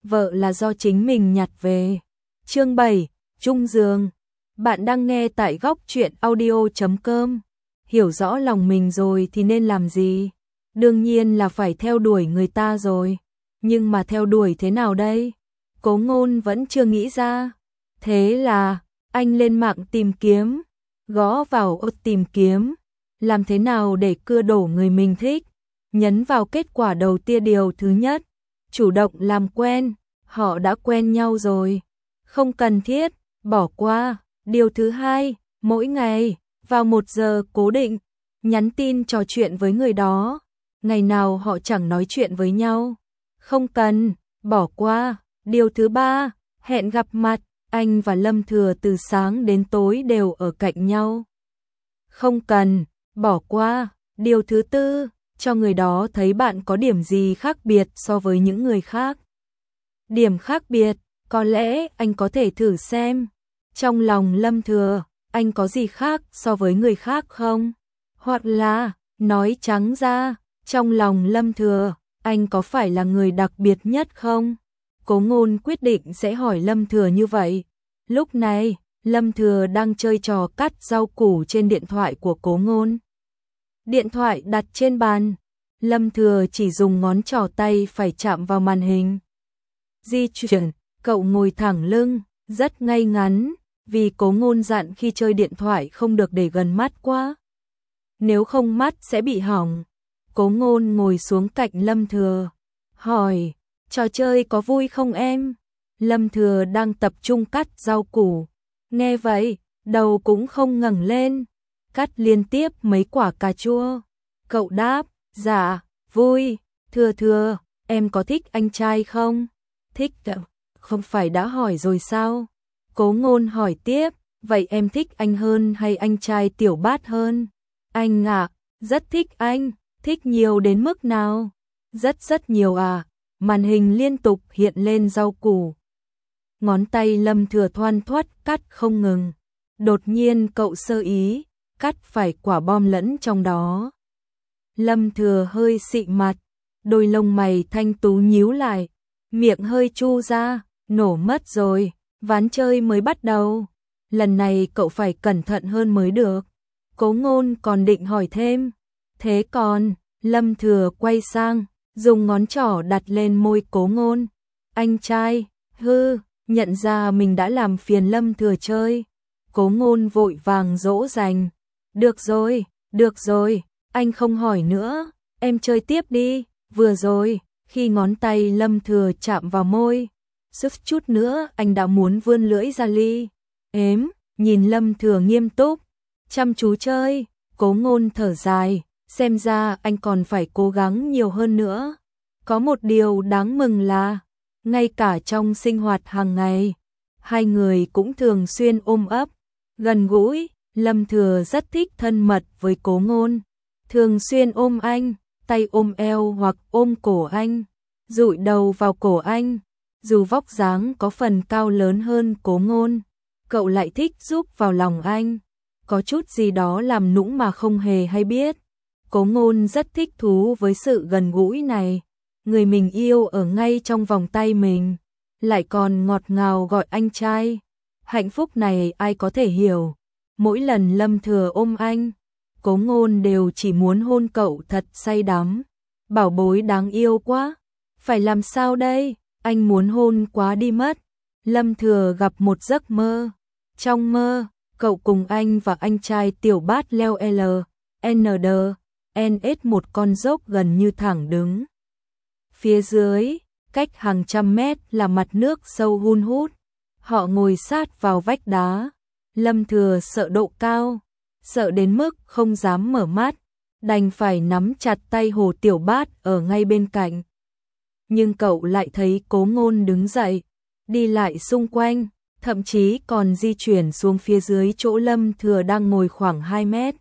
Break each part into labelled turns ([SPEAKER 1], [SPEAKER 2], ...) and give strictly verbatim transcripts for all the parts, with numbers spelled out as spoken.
[SPEAKER 1] vợ là do chính mình nhặt về. Chương bảy, chung giường. Bạn đang nghe tại góc truyện audio chấm com. Hiểu rõ lòng mình rồi thì nên làm gì? Đương nhiên là phải theo đuổi người ta rồi. Nhưng mà theo đuổi thế nào đây? Cố Ngôn vẫn chưa nghĩ ra. Thế là, anh lên mạng tìm kiếm, gõ vào ô tìm kiếm. Làm thế nào để cưa đổ người mình thích? Nhấn vào kết quả đầu tiên điều thứ nhất. Chủ động làm quen, họ đã quen nhau rồi. Không cần thiết, bỏ qua. Điều thứ hai, mỗi ngày, vào một giờ cố định, nhắn tin trò chuyện với người đó. Ngày nào họ chẳng nói chuyện với nhau. Không cần, bỏ qua. Điều thứ ba, hẹn gặp mặt, anh và Lâm Thừa từ sáng đến tối đều ở cạnh nhau. Không cần, bỏ qua. Điều thứ tư, cho người đó thấy bạn có điểm gì khác biệt so với những người khác. Điểm khác biệt, có lẽ anh có thể thử xem. Trong lòng Lâm Thừa, anh có gì khác so với người khác không? Hoặc là, nói trắng ra, trong lòng Lâm Thừa, anh có phải là người đặc biệt nhất không? Cố Ngôn quyết định sẽ hỏi Lâm Thừa như vậy. Lúc này, Lâm Thừa đang chơi trò cắt rau củ trên điện thoại của Cố Ngôn. Điện thoại đặt trên bàn, Lâm Thừa chỉ dùng ngón trỏ tay phải chạm vào màn hình. Di chuyển, cậu ngồi thẳng lưng, rất ngay ngắn, vì Cố Ngôn dặn khi chơi điện thoại không được để gần mắt quá. Nếu không mắt sẽ bị hỏng. Cố Ngôn ngồi xuống cạnh Lâm Thừa, hỏi, trò chơi có vui không em? Lâm Thừa đang tập trung cắt rau củ. Nghe vậy, đầu cũng không ngẩng lên, cắt liên tiếp mấy quả cà chua. Cậu đáp, dạ, vui. Thừa Thừa, em có thích anh trai không? Thích. Không phải đã hỏi rồi sao? Cố Ngôn hỏi tiếp, vậy em thích anh hơn hay anh trai Tiểu Bát hơn? Anh ạ, à, rất thích anh. Thích nhiều đến mức nào? Rất rất nhiều à. Màn hình liên tục hiện lên rau củ. Ngón tay Lâm Thừa thoăn thoắt cắt không ngừng. Đột nhiên cậu sơ ý, cắt phải quả bom lẫn trong đó. Lâm Thừa hơi xị mặt, đôi lông mày thanh tú nhíu lại, miệng hơi chu ra, nổ mất rồi, ván chơi mới bắt đầu. Lần này cậu phải cẩn thận hơn mới được. Cố Ngôn còn định hỏi thêm. Thế còn, Lâm Thừa quay sang, dùng ngón trỏ đặt lên môi Cố Ngôn. Anh trai, hư, nhận ra mình đã làm phiền Lâm Thừa chơi. Cố Ngôn vội vàng dỗ dành. Được rồi, được rồi, anh không hỏi nữa, em chơi tiếp đi. Vừa rồi, khi ngón tay Lâm Thừa chạm vào môi, suýt chút nữa anh đã muốn vươn lưỡi ra ly. Ếm, nhìn Lâm Thừa nghiêm túc, chăm chú chơi, Cố Ngôn thở dài, xem ra anh còn phải cố gắng nhiều hơn nữa. Có một điều đáng mừng là, ngay cả trong sinh hoạt hàng ngày, hai người cũng thường xuyên ôm ấp, gần gũi. Lâm Thừa rất thích thân mật với Cố Ngôn, thường xuyên ôm anh, tay ôm eo hoặc ôm cổ anh, dụi đầu vào cổ anh. Dù vóc dáng có phần cao lớn hơn Cố Ngôn, cậu lại thích giúp vào lòng anh. Có chút gì đó làm nũng mà không hề hay biết. Cố Ngôn rất thích thú với sự gần gũi này. Người mình yêu ở ngay trong vòng tay mình, lại còn ngọt ngào gọi anh trai. Hạnh phúc này ai có thể hiểu. Mỗi lần Lâm Thừa ôm anh, Cố Ngôn đều chỉ muốn hôn cậu thật say đắm. Bảo bối đáng yêu quá. Phải làm sao đây? Anh muốn hôn quá đi mất. Lâm Thừa gặp một giấc mơ. Trong mơ, cậu cùng anh và anh trai Tiểu Bát leo L, N D, N S một con dốc gần như thẳng đứng. Phía dưới, cách hàng trăm mét là mặt nước sâu hun hút. Họ ngồi sát vào vách đá. Lâm Thừa sợ độ cao, sợ đến mức không dám mở mắt, đành phải nắm chặt tay Hồ Tiểu Bát ở ngay bên cạnh. Nhưng cậu lại thấy Cố Ngôn đứng dậy, đi lại xung quanh, thậm chí còn di chuyển xuống phía dưới chỗ Lâm Thừa đang ngồi khoảng hai mét.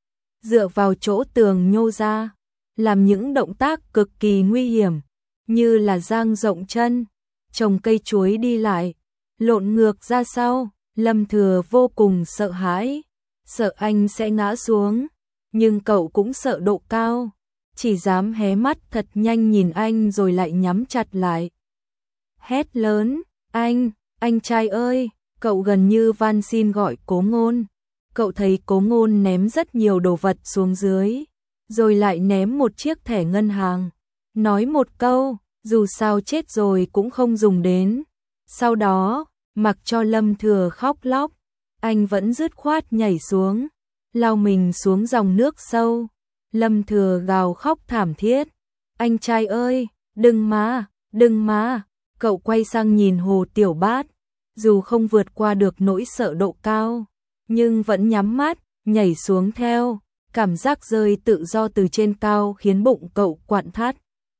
[SPEAKER 1] Dựa vào chỗ tường nhô ra, làm những động tác cực kỳ nguy hiểm, như là dang rộng chân, trồng cây chuối đi lại, lộn ngược ra sau. Lâm Thừa vô cùng sợ hãi, sợ anh sẽ ngã xuống, nhưng cậu cũng sợ độ cao, chỉ dám hé mắt thật nhanh nhìn anh rồi lại nhắm chặt lại. hét lớn, anh, anh trai ơi, cậu gần như van xin gọi Cố Ngôn. Cậu thấy Cố Ngôn ném rất nhiều đồ vật xuống dưới, rồi lại ném một chiếc thẻ ngân hàng, nói một câu, dù sao chết rồi cũng không dùng đến. Sau đó, mặc cho Lâm Thừa khóc lóc, anh vẫn dứt khoát nhảy xuống, lao mình xuống dòng nước sâu. Lâm Thừa gào khóc thảm thiết, anh trai ơi, đừng mà, đừng mà. Cậu quay sang nhìn Hồ Tiểu Bát, dù không vượt qua được nỗi sợ độ cao, nhưng vẫn nhắm mắt, nhảy xuống theo. Cảm giác rơi tự do từ trên cao khiến bụng cậu quặn thắt,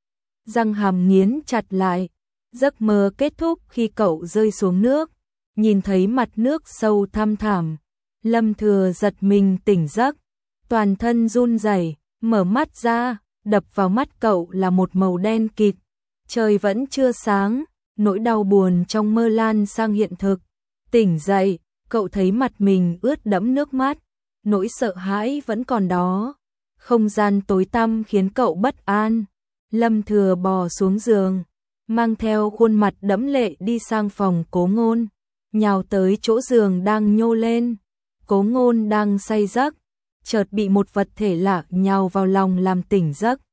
[SPEAKER 1] răng hàm nghiến chặt lại. Giấc mơ kết thúc khi cậu rơi xuống nước, nhìn thấy mặt nước sâu thăm thẳm. Lâm Thừa giật mình tỉnh giấc, toàn thân run rẩy, mở mắt ra, đập vào mắt cậu là một màu đen kịt. Trời vẫn chưa sáng, nỗi đau buồn trong mơ lan sang hiện thực. Tỉnh dậy, cậu thấy mặt mình ướt đẫm nước mắt, nỗi sợ hãi vẫn còn đó. Không gian tối tăm khiến cậu bất an. Lâm Thừa bò xuống giường, mang theo khuôn mặt đẫm lệ đi sang phòng Cố Ngôn, nhào tới chỗ giường đang nhô lên. Cố Ngôn đang say giấc, chợt bị một vật thể lạ nhào vào lòng làm tỉnh giấc.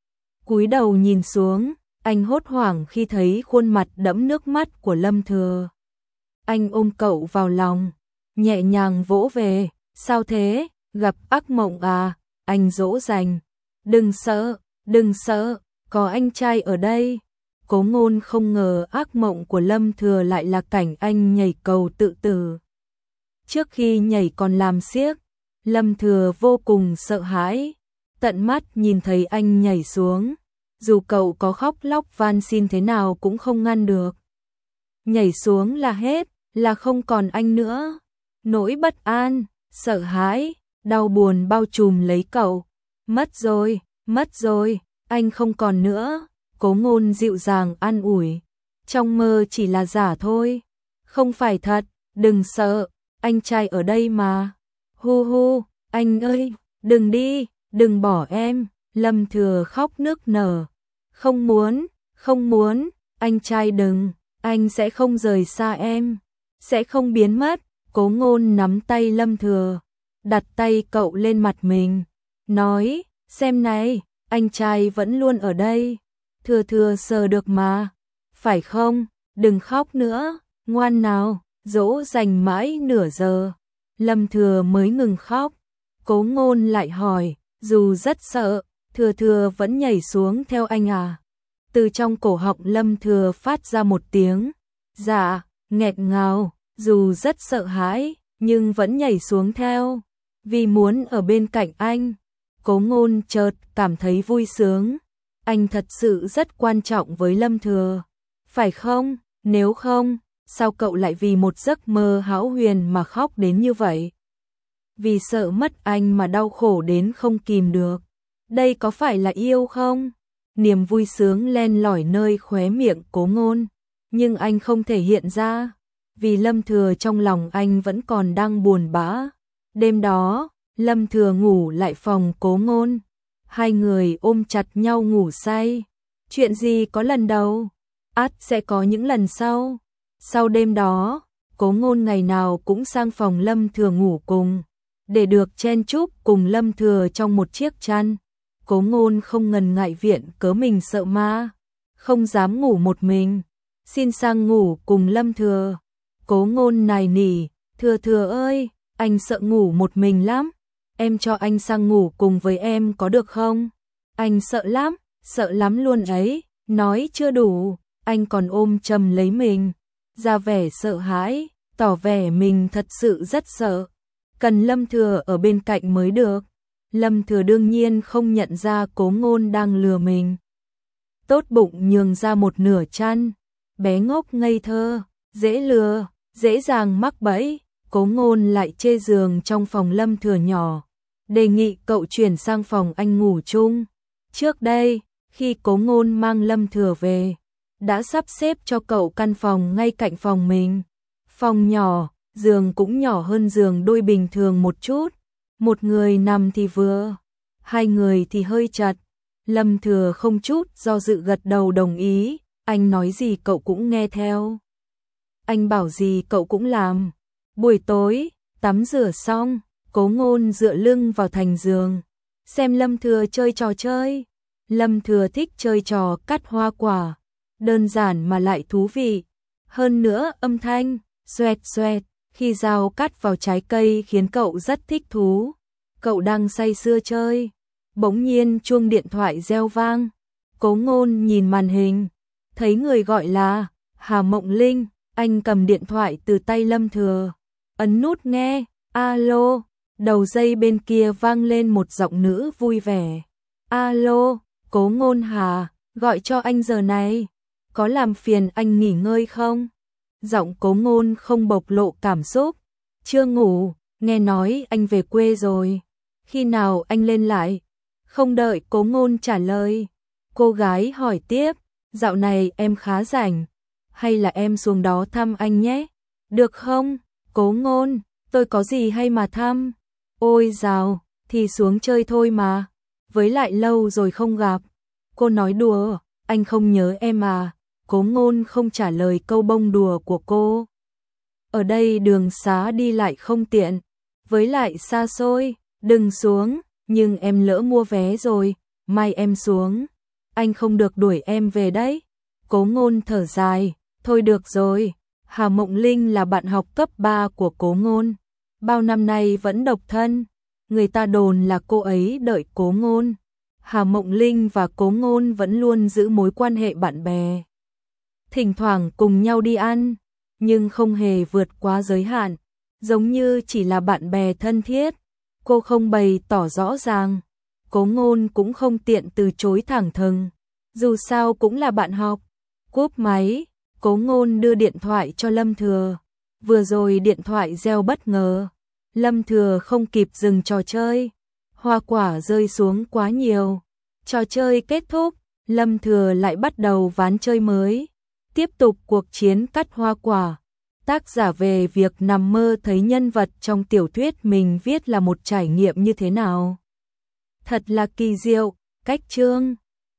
[SPEAKER 1] Cúi đầu nhìn xuống, anh hốt hoảng khi thấy khuôn mặt đẫm nước mắt của Lâm Thừa. Anh ôm cậu vào lòng, nhẹ nhàng vỗ về, sao thế, gặp ác mộng à? Anh dỗ dành, đừng sợ, đừng sợ, có anh trai ở đây. Cố Ngôn không ngờ ác mộng của Lâm Thừa lại là cảnh anh nhảy cầu tự tử. Trước khi nhảy còn làm xiếc, Lâm Thừa vô cùng sợ hãi, tận mắt nhìn thấy anh nhảy xuống, dù cậu có khóc lóc van xin thế nào cũng không ngăn được. Nhảy xuống là hết, là không còn anh nữa. Nỗi bất an, sợ hãi, đau buồn bao trùm lấy cậu. Mất rồi, mất rồi, anh không còn nữa. Cố Ngôn dịu dàng an ủi, trong mơ chỉ là giả thôi, không phải thật, đừng sợ, anh trai ở đây mà. Hu hu, anh ơi, đừng đi, đừng bỏ em. Lâm Thừa khóc nức nở, không muốn, không muốn, anh trai đừng, anh sẽ không rời xa em, sẽ không biến mất. Cố Ngôn nắm tay Lâm Thừa, đặt tay cậu lên mặt mình, nói, xem này, anh trai vẫn luôn ở đây. Thừa Thừa sờ được mà, phải không? Đừng khóc nữa, ngoan nào. Dỗ dành mãi nửa giờ, Lâm Thừa mới ngừng khóc. Cố Ngôn lại hỏi, dù rất sợ, Thừa Thừa vẫn nhảy xuống theo anh à? Từ trong cổ họng Lâm Thừa phát ra một tiếng dạ, nghẹt ngào, dù rất sợ hãi, nhưng vẫn nhảy xuống theo, vì muốn ở bên cạnh anh. Cố Ngôn chợt cảm thấy vui sướng, anh thật sự rất quan trọng với Lâm Thừa, phải không? Nếu không, sao cậu lại vì một giấc mơ hão huyền mà khóc đến như vậy? Vì sợ mất anh mà đau khổ đến không kìm được. Đây có phải là yêu không? Niềm vui sướng len lỏi nơi khóe miệng Cố Ngôn, nhưng anh không thể hiện ra, vì Lâm Thừa trong lòng anh vẫn còn đang buồn bã. Đêm đó, Lâm Thừa ngủ lại phòng Cố Ngôn, hai người ôm chặt nhau ngủ say. Chuyện gì có lần đầu, ắt sẽ có những lần sau. Sau đêm đó, Cố Ngôn ngày nào cũng sang phòng Lâm Thừa ngủ cùng, để được chen chúc cùng Lâm Thừa trong một chiếc chăn. Cố Ngôn không ngần ngại viện cớ mình sợ ma, không dám ngủ một mình, xin sang ngủ cùng Lâm Thừa. Cố Ngôn nài nỉ, Thừa Thừa ơi, anh sợ ngủ một mình lắm, em cho anh sang ngủ cùng với em có được không? Anh sợ lắm, sợ lắm luôn ấy. Nói chưa đủ, anh còn ôm chầm lấy mình, ra vẻ sợ hãi, tỏ vẻ mình thật sự rất sợ, cần Lâm Thừa ở bên cạnh mới được. Lâm Thừa đương nhiên không nhận ra Cố Ngôn đang lừa mình, tốt bụng nhường ra một nửa chăn. Bé ngốc ngây thơ, dễ lừa, dễ dàng mắc bẫy. Cố Ngôn lại chê giường trong phòng Lâm Thừa nhỏ, đề nghị cậu chuyển sang phòng anh ngủ chung. Trước đây, khi Cố Ngôn mang Lâm Thừa về, đã sắp xếp cho cậu căn phòng ngay cạnh phòng mình. Phòng nhỏ, giường cũng nhỏ hơn giường đôi bình thường một chút, một người nằm thì vừa, hai người thì hơi chật. Lâm Thừa không chút do dự gật đầu đồng ý, anh nói gì cậu cũng nghe theo. Anh bảo gì cậu cũng làm. Buổi tối, tắm rửa xong, Cố Ngôn dựa lưng vào thành giường, xem Lâm Thừa chơi trò chơi. Lâm Thừa thích chơi trò cắt hoa quả, đơn giản mà lại thú vị. Hơn nữa âm thanh, xoẹt xoẹt, khi dao cắt vào trái cây khiến cậu rất thích thú. Cậu đang say sưa chơi, bỗng nhiên chuông điện thoại reo vang. Cố Ngôn nhìn màn hình, thấy người gọi là Hà Mộng Linh. Anh cầm điện thoại từ tay Lâm Thừa, ấn nút nghe. Alo, đầu dây bên kia vang lên một giọng nữ vui vẻ. Alo, Cố Ngôn Hà, gọi cho anh giờ này, có làm phiền anh nghỉ ngơi không? Giọng Cố Ngôn không bộc lộ cảm xúc. Chưa ngủ, nghe nói anh về quê rồi. Khi nào anh lên lại? Không đợi Cố Ngôn trả lời, cô gái hỏi tiếp, dạo này em khá rảnh, hay là em xuống đó thăm anh nhé? Được không? Cố Ngôn, tôi có gì hay mà thăm? Ôi dào, thì xuống chơi thôi mà. Với lại lâu rồi không gặp. Cô nói đùa, anh không nhớ em à? Cố Ngôn không trả lời câu bông đùa của cô. Ở đây đường xá đi lại không tiện, với lại xa xôi, đừng xuống, nhưng em lỡ mua vé rồi, mai em xuống, anh không được đuổi em về đấy. Cố Ngôn thở dài, thôi được rồi. Hà Mộng Linh là bạn học cấp ba của Cố Ngôn, bao năm nay vẫn độc thân, người ta đồn là cô ấy đợi Cố Ngôn. Hà Mộng Linh và Cố Ngôn vẫn luôn giữ mối quan hệ bạn bè, thỉnh thoảng cùng nhau đi ăn, nhưng không hề vượt quá giới hạn, giống như chỉ là bạn bè thân thiết. Cô không bày tỏ rõ ràng, Cố Ngôn cũng không tiện từ chối thẳng thừng, dù sao cũng là bạn học. Cúp máy, Cố Ngôn đưa điện thoại cho Lâm Thừa. Vừa rồi điện thoại reo bất ngờ, Lâm Thừa không kịp dừng trò chơi, hoa quả rơi xuống quá nhiều. Trò chơi kết thúc, Lâm Thừa lại bắt đầu ván chơi mới, tiếp tục cuộc chiến cắt hoa quả. Tác giả về việc nằm mơ thấy nhân vật trong tiểu thuyết mình viết là một trải nghiệm như thế nào. Thật là kỳ diệu, cách chương